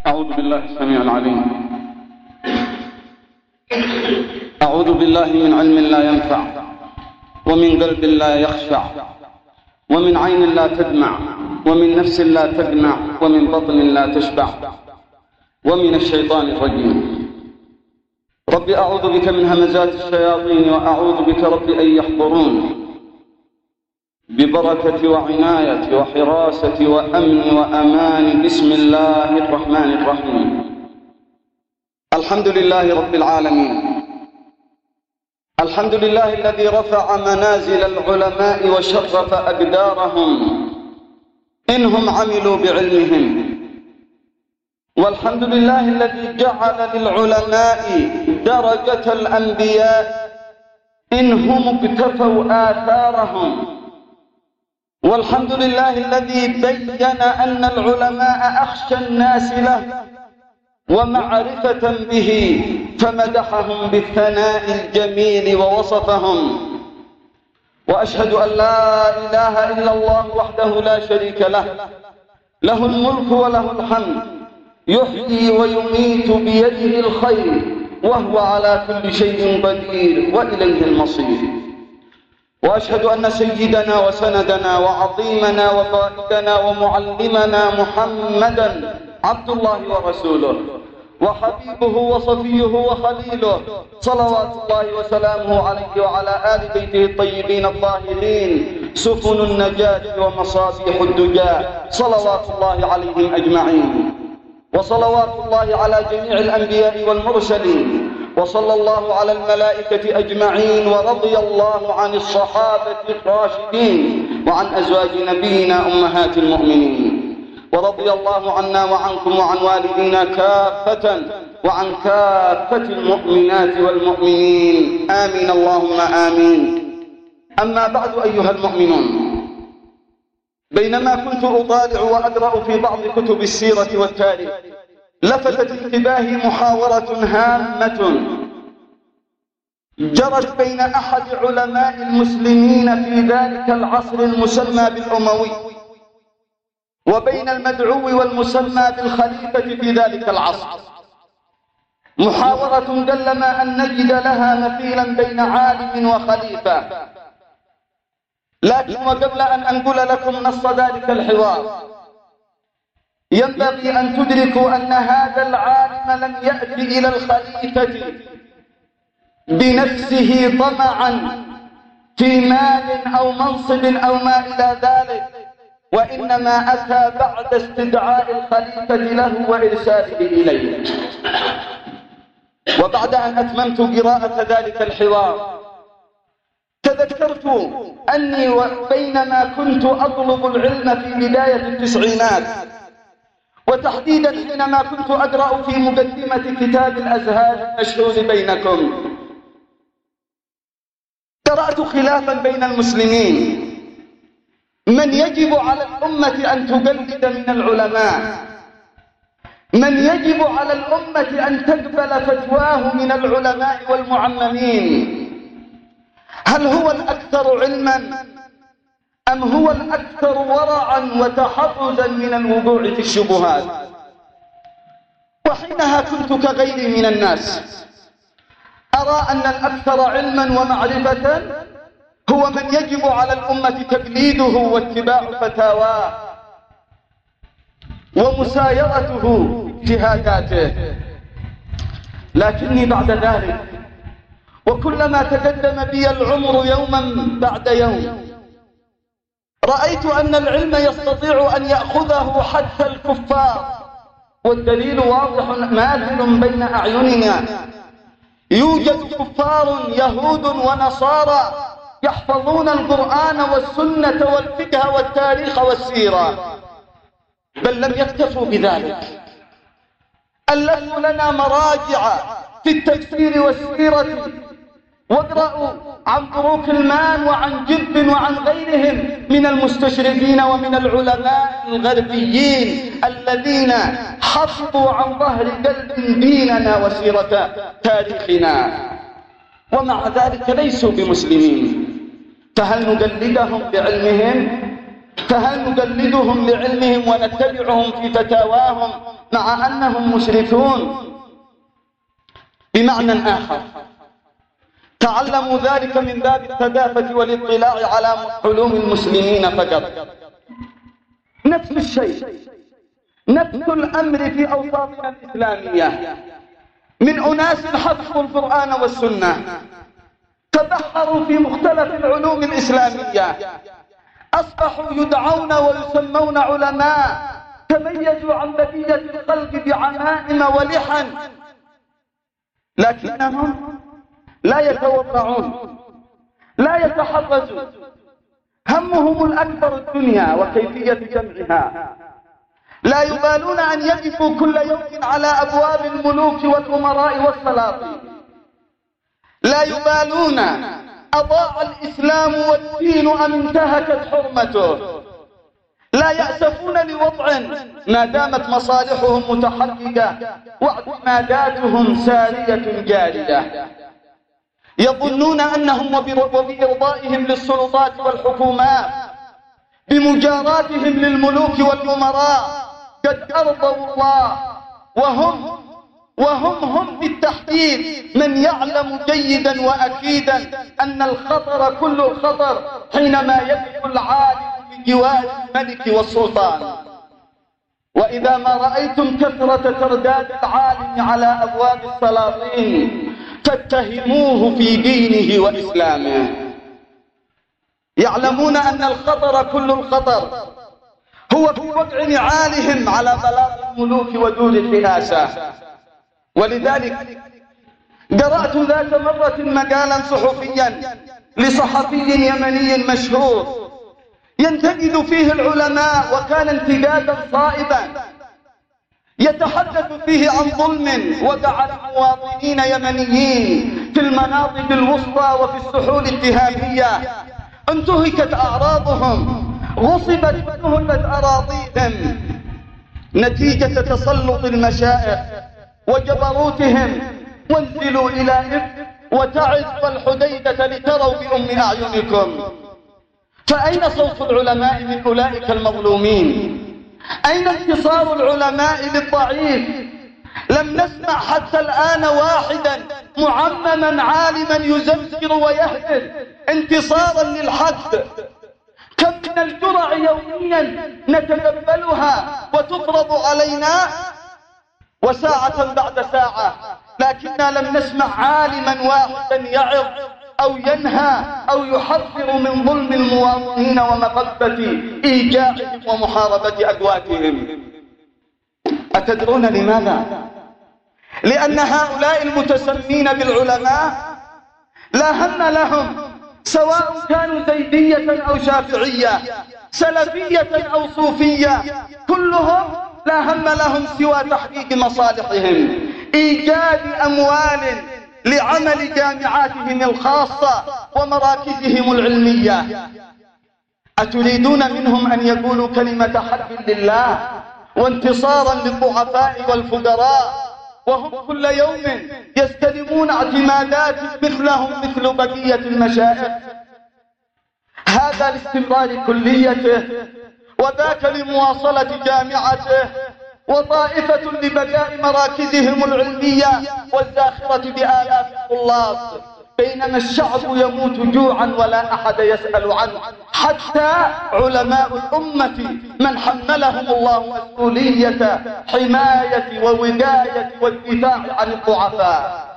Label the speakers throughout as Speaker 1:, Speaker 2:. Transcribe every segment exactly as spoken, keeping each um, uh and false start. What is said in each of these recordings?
Speaker 1: أعوذ بالله السميع العليم أعوذ بالله من علم لا ينفع، ومن قلب لا يخشع، ومن عين لا تدمع، ومن نفس لا تجمع، ومن بطن لا تشبع، ومن الشيطان الرجيم. رب أعوذ بك من همزات الشياطين، وأعوذ بك رب أن يحضرون، ببركة وعناية وحراسة وأمن وأمان. بسم الله الرحمن الرحيم. الحمد لله رب العالمين، الحمد لله الذي رفع منازل العلماء وشرف أقدارهم إنهم عملوا بعلمهم، والحمد لله الذي جعل للعلماء درجة الأنبياء إنهم اقتفوا آثارهم، والحمد لله الذي بين أن العلماء أخشى الناس له ومعرفة به، فمدحهم بالثناء الجميل ووصفهم. وأشهد أن لا إله إلا الله وحده لا شريك له، له الملك وله الحمد، يحيي ويميت بيده الخير، وهو على كل شيء قدير، وإليه المصير. وأشهد أن سيدنا وسندنا وعظيمنا وقائدنا ومعلمنا محمدًا عبد الله ورسوله، وحبيبه وصفيه وخليله، صلوات الله وسلامه عليه وعلى آل بيته الطيبين الطاهرين، سفن النجاة ومصابيح الدجاة، صلوات الله عليهم أجمعين. وصلوات الله على جميع الأنبياء والمرسلين، وصلى الله على الملائكة أجمعين، ورضي الله عن الصحابة الراشدين، وعن أزواج نبينا أمهات المؤمنين، ورضي الله عنا وعنكم وعن والدينا كافة، وعن كافة المؤمنات والمؤمنين، آمين اللهم آمين. أما بعد أيها المؤمنون، بينما كنت أطالع وأقرأ في بعض كتب السيرة والتاريخ، لفتت انتباهي محاورة هامة جرت بين أحد علماء المسلمين في ذلك العصر المسمى بالأموي، وبين المدعو والمسمى بالخليفة في ذلك العصر، محاورة قلما أن نجد لها مثيلا بين عالم وخليفة. لكن وقبل أن أنقل لكم نص ذلك الحوار، ينبغي أن تدركوا أن هذا العالم لم يأتي إلى الخليفة بنفسه طمعا في مال أو منصب أو ما إلى ذلك، وإنما أتى بعد استدعاء الخليفة له وإرساله إليه. وبعد أن أتممت قراءة ذلك الحوار، تذكرت أني بينما كنت أطلب العلم في بداية التسعينات، وتحديدا حينما كنت أقرأ في مقدمة كتاب الأزهار المشهور بينكم، قرأت خلافا بين المسلمين من يجب على الأمة أن تقلد من العلماء، من يجب على الأمة أن تقبل فتواه من العلماء والمعممين. هل هو الأكثر علما أم هو الأكثر ورعا وتحرزا من الوقوع في الشبهات؟ وحينها كنت كغيري من الناس أرى أن الأكثر علما ومعرفة هو من يجب على الأمة تقليده واتباع فتاواه ومسايرته اجتهاداته. لكني بعد ذلك، وكلما تقدم بي العمر يوما بعد يوم، رأيت أن العلم يستطيع أن يأخذه حتى الكفار، والدليل واضح ماثل بين أعيننا. يوجد كفار يهود ونصارى يحفظون القرآن والسنة والفقه والتاريخ والسيرة، بل لم يكتفوا بذلك، ألفوا لنا مراجع في التفسير والسيرة، واقرأوا عن طروق المان وعن جب وعن غيرهم من المستشرقين ومن العلماء الغربيين الذين حفظوا عن ظهر قلب ديننا وسيرة تاريخنا، ومع ذلك ليسوا بمسلمين. فهل نقلدهم بعلمهم فهل نقلدهم لعلمهم ونتبعهم في فتاواهم مع أنهم مشركون؟ بمعنى آخر، تعلموا ذلك من باب الثقافة والاطلاع على علوم المسلمين فقط. نفس الشيء، نفس الأمر في أوساطنا الإسلامية، من أناس حفظوا القرآن والسنة، تبحروا في مختلف العلوم الإسلامية، أصبحوا يدعون ويسمون علماء، تميزوا عن بقية الخلق بعمائم ولحن، لكنهم لا يتورعون، لا يتحرزون، همهم الأكبر الدنيا وكيفية جمعها، لا يبالون أن يقفوا كل يوم على أبواب الملوك والأمراء والسلاطين، لا يبالون أضاع الإسلام والدين أم انتهكت حرمته، لا يأسفون لوضع ما دامت مصالحهم متحققة واعتماداتهم سارية جارية، يظنون أنهم وبإرضائهم للسلطات والحكومات، بمجاراتهم للملوك والأمراء قد أرضوا الله، وهم وهم هم بالتحديد من يعلم جيدا وأكيدا أن الخطر كل الخطر حينما يقف العالم بجوار الملك والسلطان. وإذا ما رأيتم كثرة ترداد العالم على أبواب السلاطين فاتهموه في دينه وإسلامه. يعلمون أن الخطر كل الخطر هو في وقع نعالهم على بلاط الملوك ودور الرئاسة. ولذلك قرأت ذات مرة مقالا صحفيا لصحفي يمني مشهور ينتقد فيه العلماء، وكان انتقادا صائبا، يتحدث فيه عن ظلم وقع لمواطنين يمنيين في المناطق الوسطى وفي السحول التهامية، انتهكت أعراضهم، غصبت وانتهكت أراضيهم نتيجة تسلط المشائخ وجبروتهم. وانزلوا إلى إبل وتعظ الحديدة لتروا بأم أعينكم. فأين صوت العلماء من أولئك المظلومين؟ أين انتصار العلماء للضعيف؟ لم نسمع حتى الآن واحدا معمما عالما يزمجر ويهدف انتصارا للحق. كم من الجرع يوميا نتقبلها وتفرض علينا وساعة بعد ساعة، لكننا لم نسمع عالما واحدا يعظ أو ينهى أو يحذر من ظلم المواطنين ومقبة إيجاعهم ومحاربة أدواتهم. أتدرون لماذا؟ لأن هؤلاء المتسمين بالعلماء لا هم لهم، سواء كانوا زيدية أو شافعية، سلفية أو صوفية، كلهم لا هم لهم سوى تحقيق مصالحهم، إيجاد أموال لعمل جامعاتهم الخاصة ومراكزهم العلمية. أتريدون منهم أن يقولوا كلمة حق لله وانتصارا للضعفاء والفقراء وهم كل يوم يستلمون اعتمادات مثلهم مثل بقية المشائخ؟ هذا لاستمرار كليته، وذاك لمواصلة جامعته، وطائفة لبقاء مراكزهم العلمية والزاخرة بآلاف الطلاب، بينما الشعب يموت جوعا ولا أحد يسأل عنه، حتى علماء الأمة من حملهم الله مسؤولية حماية ووقاية والدفاع عن الضعفاء.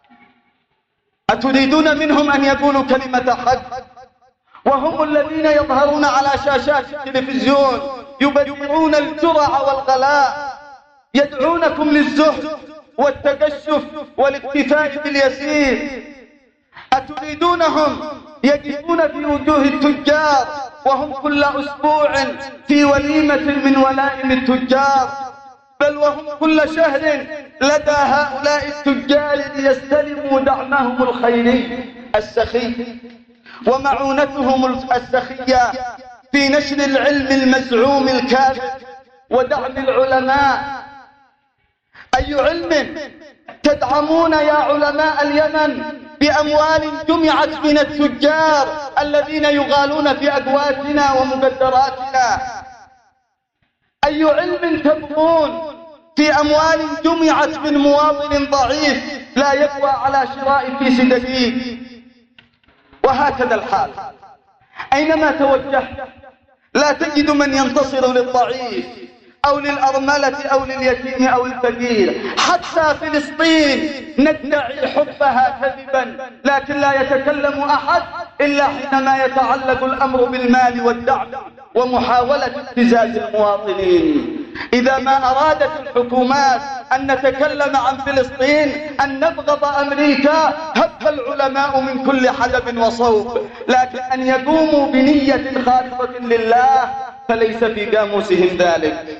Speaker 1: أتريدون منهم أن يقولوا كلمة حق وهم الذين يظهرون على شاشات التلفزيون يبدعون الجرع والغلاء، يدعونكم للزهد والتقشف والاكتفاء باليسير؟ أتريدونهم يقفون في وجوه التجار وهم كل أسبوع في وليمة من ولائم التجار، بل وهم كل شهر لدى هؤلاء التجار ليستلموا دعمهم الخيري السخي ومعونتهم السخية في نشر العلم المزعوم الكاذب ودعم العلماء. أي علم تدعمون يا علماء اليمن بأموال جمعت من التجار الذين يغالون في أقواتنا ومقدراتنا؟ أي علم تبغون في أموال جمعت من مواطن ضعيف لا يقوى على شراء كيس دقيق؟ وهكذا الحال، أينما توجهت لا تجد من ينتصر للضعيف أو للأرملة أو لليتيم أو للفقير. حتى فلسطين ندعي حبها كذبا، لكن لا يتكلم أحد إلا حينما يتعلق الأمر بالمال والدعم ومحاولة ابتزاز المواطنين. إذا ما أرادت الحكومات أن نتكلم عن فلسطين، أن نبغض أمريكا، هب العلماء من كل حدب وصوب، لكن أن يقوموا بنية خالصة لله فليس في قاموسهم ذلك.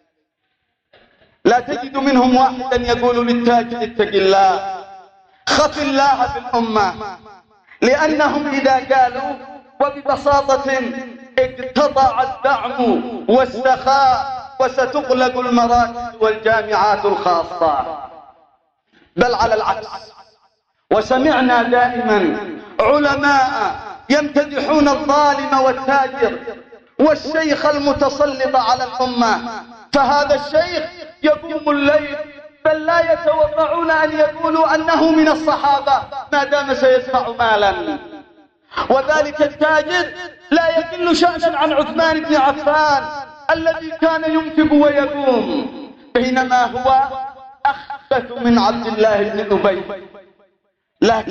Speaker 1: لا تجد منهم واحدا يقول للتاجر اتق الله، خف الله في الأمة، لأنهم إذا قالوا وببساطة اقتطع الدعم والسخاء وستغلق المراكز والجامعات الخاصة، بل على العكس. وسمعنا دائما علماء يمتدحون الظالم والتاجر والشيخ المتسلط على الأمة، فهذا الشيخ يقوم الليل، بل لا يتوقعون أن يقولوا أنه من الصحابة ما دام سيدفع مالا. وذلك التاجر لا يقل شأنا عن عثمان بن عفان الذي كان ينفق ويقوم، بينما هو أخبث من عبد الله بن أبي. لكن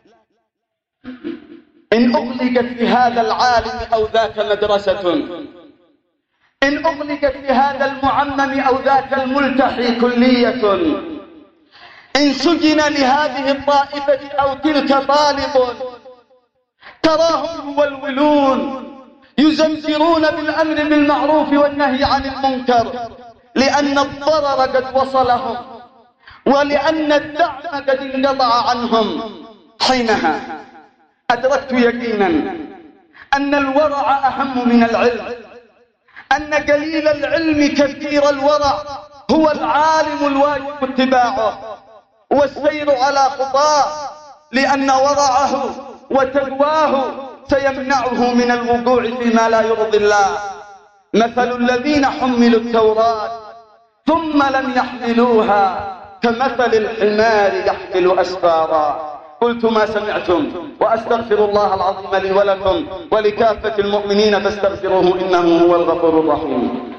Speaker 1: إن أغلقت في هذا العالم أو ذاك مدرسة، إن أغلقت في هذا المعمم أو ذاك الملتحي كلية، إن سجن لهذه الطائفة أو تلك طالب، تراهم يولولون يزمجرون بالأمر بالمعروف والنهي عن المنكر، لأن الضرر قد وصلهم ولأن الدعم قد انقطع عنهم. حينها أدركت يقينا أن الورع أهم من العلم، أن قليل العلم كثير الورع هو العالم الواجب اتباعه والسير على خطاه، لأن ورعه وتقواه سيمنعه من الوقوع فيما لا يرضي الله. مثل الذين حملوا التوراة ثم لم يحملوها كمثل الحمار يحمل أسفارا. قلت ما سمعتم، وأستغفر الله العظيم لي ولكم ولكافة المؤمنين فاستغفروه إنه هو الغفور الرحيم.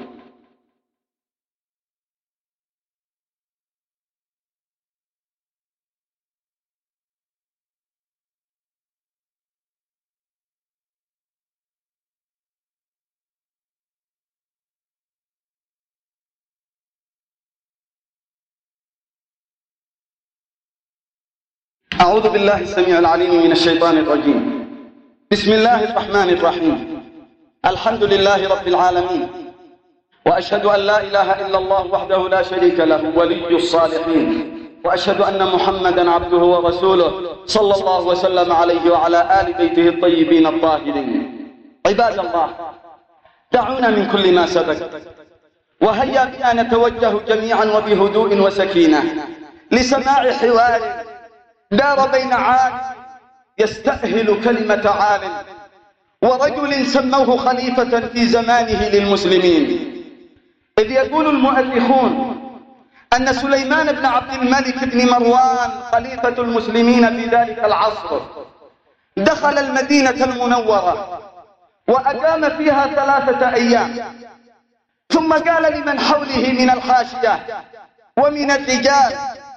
Speaker 1: أعوذ بالله السميع العليم من الشيطان الرجيم. بسم الله الرحمن الرحيم. الحمد لله رب العالمين، وأشهد أن لا إله إلا الله وحده لا شريك له ولي الصالحين، وأشهد أن محمدا عبده ورسوله صلى الله وسلم عليه وعلى آل بيته الطيبين الطاهرين. عباد الله، دعونا من كل ما سبق وهيا بنا نتوجه جميعا وبهدوء وسكينة لسماع حوار دار بين عالم يستأهل كلمة عالم ورجل سموه خليفة في زمانه للمسلمين. إذ يقول المؤرخون أن سليمان بن عبد الملك بن مروان خليفة المسلمين في ذلك العصر دخل المدينة المنورة وأقام فيها ثلاثة أيام، ثم قال لمن حوله من الحاشية ومن الرجال: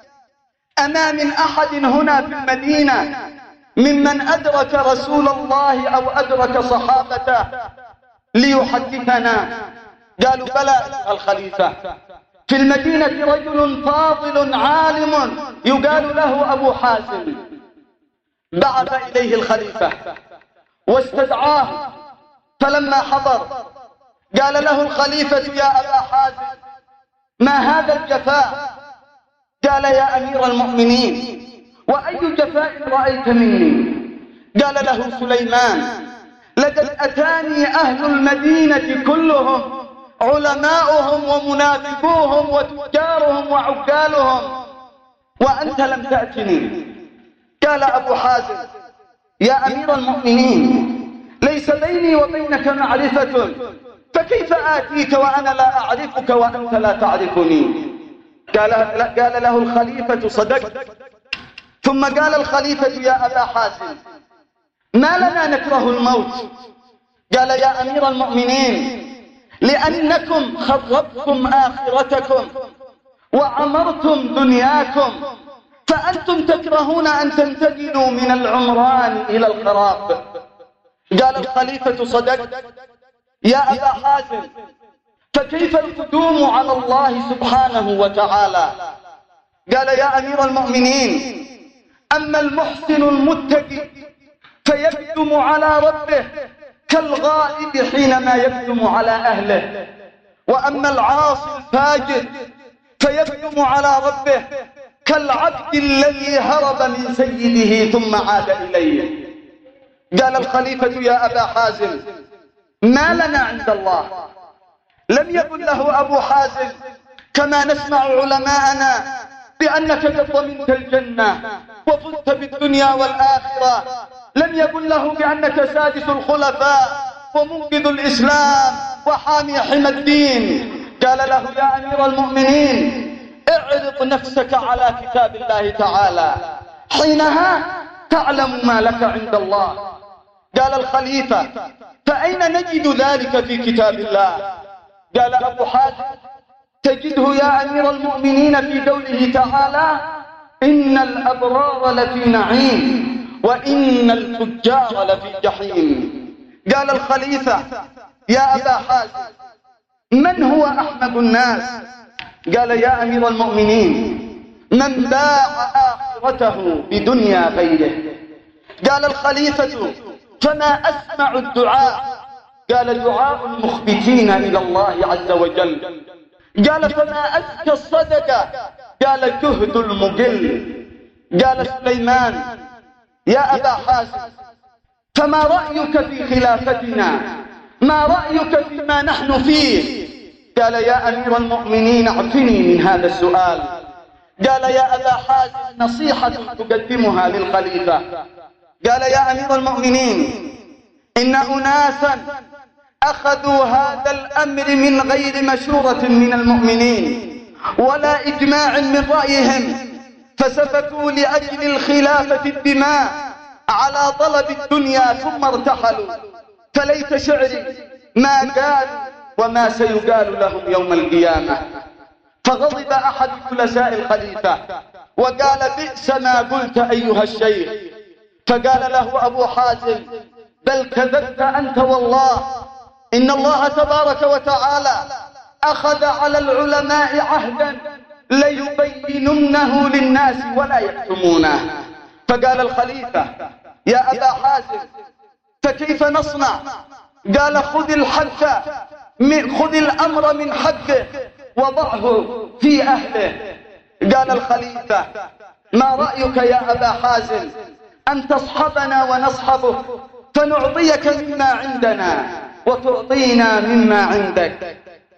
Speaker 1: أما من أحد هنا في المدينة ممن أدرك رسول الله أو أدرك صحابته ليحدثنا؟ قالوا: بلى الخليفة، في المدينة رجل فاضل عالم يقال له أبو حازم. بعث إليه الخليفة واستدعاه، فلما حضر قال له الخليفة: يا أبا حازم، ما هذا الجفاء؟ قال: يا أمير المؤمنين، وأي جفاء رأيت مني؟ قال له سليمان: لقد أتاني أهل المدينة كلهم، علماؤهم ومنافقوهم وتجارهم وعقالهم، وأنت لم تأتني. قال أبو حازم: يا أمير المؤمنين، ليس بيني وبينك معرفة، فكيف آتيك وأنا لا أعرفك وأنت لا تعرفني؟ قال, قال له الخليفة: صدقت. ثم قال الخليفة: يا أبا حازم، ما لنا نكره الموت؟ قال: يا أمير المؤمنين، لأنكم خربتم آخرتكم وعمرتم دنياكم، فأنتم تكرهون أن تنتقلوا من العمران إلى الخراب. قال الخليفة: صدقت. يا أبا حازم، فكيف القدوم على الله سبحانه وتعالى؟ قال: يا أمير المؤمنين، أما المحسن المتقي فيقدم على ربه كالغائب حينما يقدم على أهله، وأما العاصي الفاجر فيقدم على ربه كالعبد الذي هرب من سيده ثم عاد إليه. قال الخليفة: يا أبا حازم، ما لنا عند الله؟ لم يقل له أبو حازم كما نسمع علماءنا بأنك قد ضمنت الجنة وفزت بالدنيا والآخرة، لم يقل له بأنك سادس الخلفاء ومنقذ الإسلام وحامي حمى الدين. قال له: يا أمير المؤمنين، اعرض نفسك على كتاب الله تعالى، حينها تعلم ما لك عند الله. قال الخليفة: فأين نجد ذلك في كتاب الله؟ قال أبو حازم: تجده يا أمير المؤمنين في قوله تعالى: إن الأبرار لفي نعيم وإن الفجار لفي جحيم. قال الخليفة: يا أبا حازم، من هو أحمق الناس؟ قال: يا أمير المؤمنين، من باع آخرته بدنيا غيره. قال الخليفة: فما أسمع الدعاء؟ قال: دعاء المخبتين إلى الله عز وجل. قال: فما أزكى الصدقة؟ قال: جهد المقل. قال سليمان: يا أبا حازم، فما رأيك في خلافتنا؟ ما رأيك فيما نحن فيه؟ قال: يا أمير المؤمنين، اعفني من هذا السؤال. قال: يا أبا حازم، نصيحة تقدمها للخليفة. قال: يا أمير المؤمنين، إن أناسا أخذوا هذا الأمر من غير مشورة من المؤمنين ولا إجماع من رأيهم، فسفكوا لأجل الخلافة الدماء على طلب الدنيا ثم ارتحلوا، فليت شعري ما قال وما سيقال لهم يوم القيامة. فغضب أحد جلساء الخليفة وقال: بئس ما قلت أيها الشيخ. فقال له أبو حازم: بل كذبت أنت والله، إن الله تبارك وتعالى أخذ على العلماء عهدا ليبيننه للناس ولا يكتمونه. فقال الخليفة: يا أبا حازم، فكيف نصنع؟ قال: خذ الحق، خذ الأمر من حقه وضعه في أهله. قال الخليفة: ما رأيك يا أبا حازم أن تصحبنا ونصحبك، فنعطيك مما عندنا وتعطينا مما عندك؟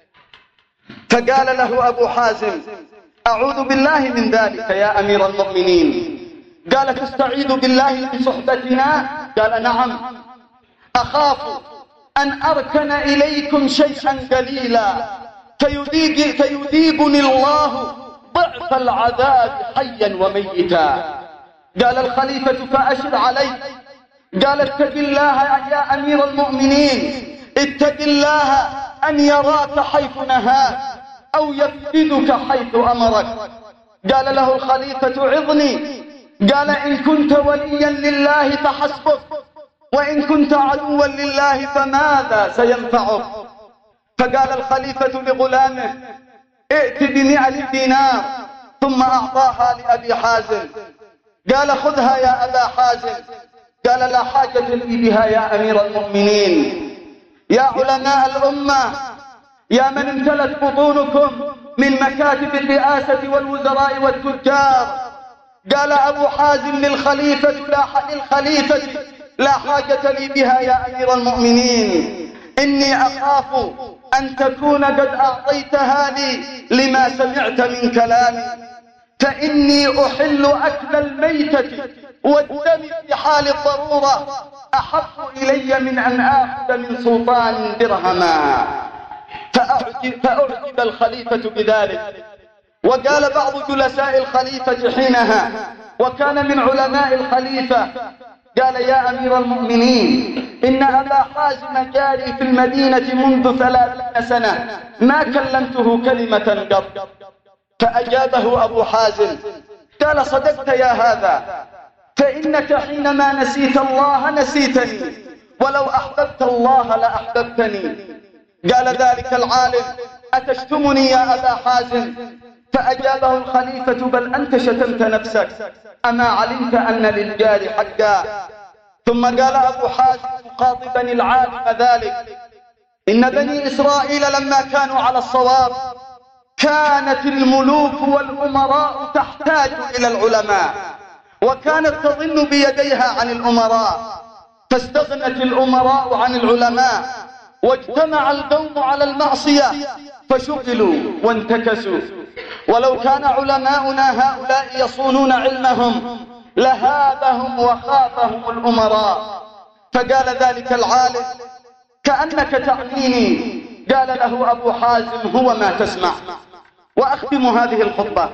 Speaker 1: فقال له أبو حازم: أعوذ بالله من ذلك يا أمير المؤمنين. قال: تستعيذ بالله من صحبتنا؟ قال: نعم، أخاف أن أركن إليكم شيئا قليلا فيذيق فيذيقني الله ضعف العذاب حيا وميتا. قال الخليفة: فأشر عليه. قال: اتق الله يا أمير المؤمنين، اتق الله أن يراك حيث نهاك أو يفقدك حيث أمرك. قال له الخليفة: عظني. قال: إن كنت وليا لله فحسبك، وإن كنت عدوا لله فماذا سينفعك؟ فقال الخليفة لغلامه: ائت بمئة دينار. ثم أعطاها لأبي حازم. قال: خذها يا أبا حازم. قال: لا حاجة لي بها يا أمير المؤمنين. يا علماء الأمة، يا من امتلت بطونكم من مكاتب الرئاسة والوزراء والتجار، قال أبو حازم للخليفة: لا للخليفة لا حاجة لي بها يا أمير المؤمنين، إني أخاف أن تكون قد أعطيتها لي لما سمعت من كلامي، فإني أحل أكل الميتة والدم في حال الضرورة أحب إلي من أن آخذ من سلطان درهما. فأعجب, فأعجب الخليفة بذلك، وقال بعض جلساء الخليفة حينها وكان من علماء الخليفة، قال: يا أمير المؤمنين، إن أبا حازم جاري في المدينة منذ ثلاثين سنة ما كلمته كلمة قط. فأجابه أبو حازم قال: صدقت يا هذا، فإنك حينما نسيت الله نسيتني، ولو أحببت الله لأحببتني. قال ذلك العالم: أتشتمني يا أبا حازم؟ فأجابه الخليفة: بل أنت شتمت نفسك، أما علمت أن للجار حقا. ثم قال أبو حازم مخاطبا العالم ذلك: إن بني إسرائيل لما كانوا على الصواب كانت الملوك والأمراء تحتاج إلى العلماء، وكانت تضل بيديها عن الأمراء، فاستغنت الأمراء عن العلماء، واجتمع القوم على المعصية فشغلوا وانتكسوا. ولو كان علماؤنا هؤلاء يصونون علمهم لهابهم وخافهم الأمراء. فقال ذلك العالم: كأنك تعنيني. قال له أبو حازم: هو ما تسمع. وأختم هذه الخطبة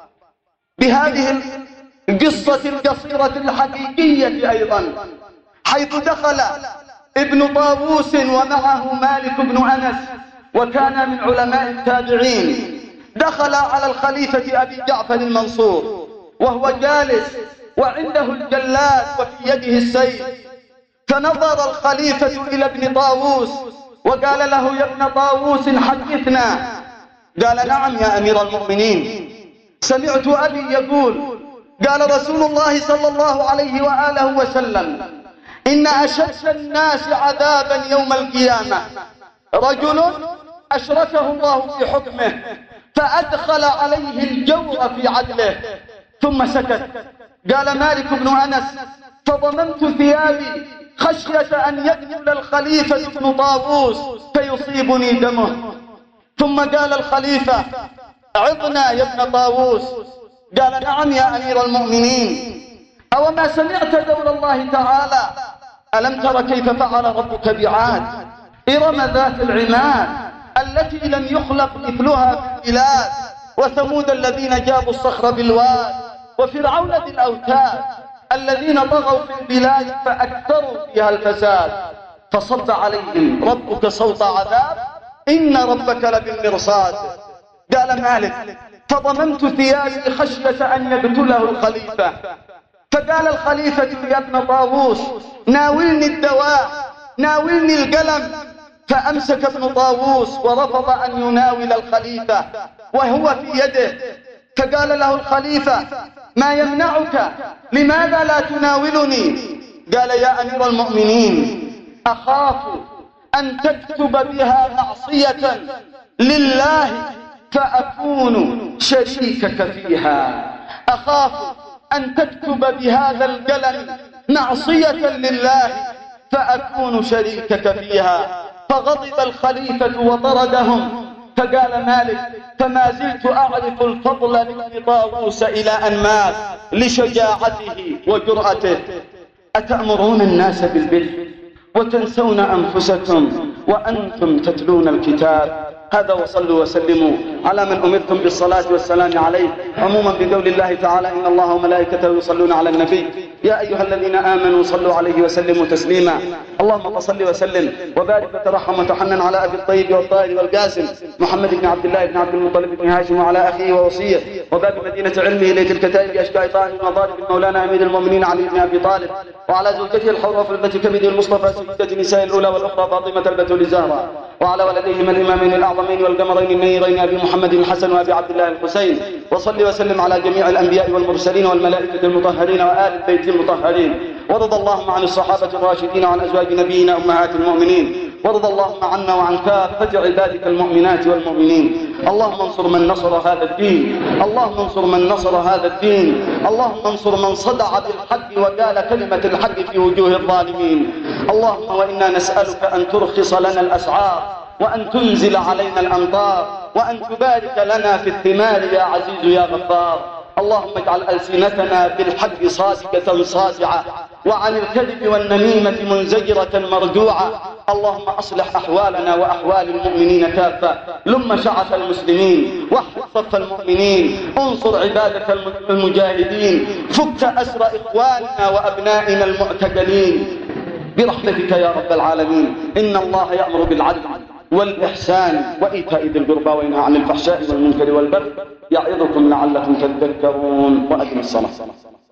Speaker 1: بهذه القصة القصيرة الحقيقية أيضا، حيث دخل ابن طاووس ومعه مالك بن أنس، وكان من علماء التابعين، دخل على الخليفة أبي جعفر المنصور وهو جالس وعنده الجلاد وفي يده السيف. فنظر الخليفة إلى ابن طاووس وقال له: يا ابن طاووس حدثنا. قال: نعم يا أمير المؤمنين، سمعت أبي يقول قال رسول الله صلى الله عليه وآله وسلم: إن أشد الناس عذابا يوم القيامة رجل أشركه الله في حكمه فأدخل عليه الجور في عدله. ثم سكت. قال مالك بن أنس: فضممت ثيابي خشية أن يدخل الخليفة ابن طاووس فيصيبني دمه. ثم قال الخليفة: عظنا يا ابن طاووس. قال: نعم يا أمير المؤمنين، أو ما سمعت قول الله تعالى: ألم تر كيف فعل ربك بعاد إرم ذات العماد التي لم يخلق مثلها في البلاد، وثمود الذين جابوا الصخر بالواد، وفرعون ذي الأوتاد الذين طغوا في البلاد فأكثروا فيها الفساد، فصب عليهم ربك صوت عذاب إن ربك لبالمرصاد. قال مالك: فضممت ثيابي خشية أن يقتله الخليفة. فقال الخليفة: يا ابن طاووس ناولني الدواء، ناولني القلم. فأمسك ابن طاووس ورفض أن يناول الخليفة وهو في يده. فقال له الخليفة: ما يمنعك؟ لماذا لا تناولني؟ قال: يا أمير المؤمنين، أخاف أن تكتب بها معصية لله فأكون شريكك فيها. أخاف أن تكتب بهذا القلم معصية لله فأكون شريكك فيها. فغضب الخليفة وطردهم. فقال مالك: فما زلت أعرف الفضل لابن طاووس إلى أن مات لشجاعته وجرأته. أتأمرون الناس بالبر وتنسون أنفسكم وأنتم تتلون الكتاب. هذا وصلوا وسلموا على من أمرتم بالصلاة والسلام عليه، عموما بقول الله تعالى: إن الله وملائكته يصلون على النبي يا أيها الذين آمنوا صلوا عليه وسلموا تسليما. اللهم صل وسلم وبارك وترحم وتحنن على أبي الطيب والطاهر والقاسم محمد بن عبد الله بن عبد المطلب بن هاشم وعلى أخيه ووصيه وباب مدينة علمه ليت الكتائب أشقاء طاهر وضارب مولانا أمير المؤمنين علي بن أبي طالب، وعلى زوجته الحرة فربة كبده المصطفى سيدة نساء الأولى والأخرى فاطمة البتول الزهراء، وعلى ولديهما الإمامين الأعظمين والقمرين النيرين أبي محمد الحسن وأبي عبد الله الحسين. وصل وسلم على جميع الأنبياء والمرسلين والملائكة المطهرين وآل البيت المطهرين. ورضى اللهم عن الصحابة الراشدين وعن أزواج نبينا أمهات المؤمنين. ورضى اللهم عنا وعن كافة عبادك المؤمنات والمؤمنين. اللهم انصر من نصر هذا الدين، اللهم انصر من نصر هذا الدين، اللهم انصر من صدع بالحق وقال كلمة الحق في وجوه الظالمين. اللهم وإنا نسألك أن ترخص لنا الأسعار، وأن تنزل علينا الأمطار، وأن تبارك لنا في الثمار يا عزيز يا غفار. اللهم اجعل ألسنتنا بالحق صادقة صادعة، وعن الكذب والنميمة منزجرة مرجوعة. اللهم أصلح أحوالنا وأحوال المؤمنين كافة، لم شعث المسلمين، وحد صف المؤمنين، انصر عبادك المجاهدين، فك أسر إخواننا وأبنائنا المعتقلين برحمتك يا رب العالمين. إن الله يأمر بالعدل والإحسان وإيتاء ذي القربى وينهى عن الفحشاء والمنكر والبغي، يعظكم لعلكم تذكرون. وأقم الصلاة.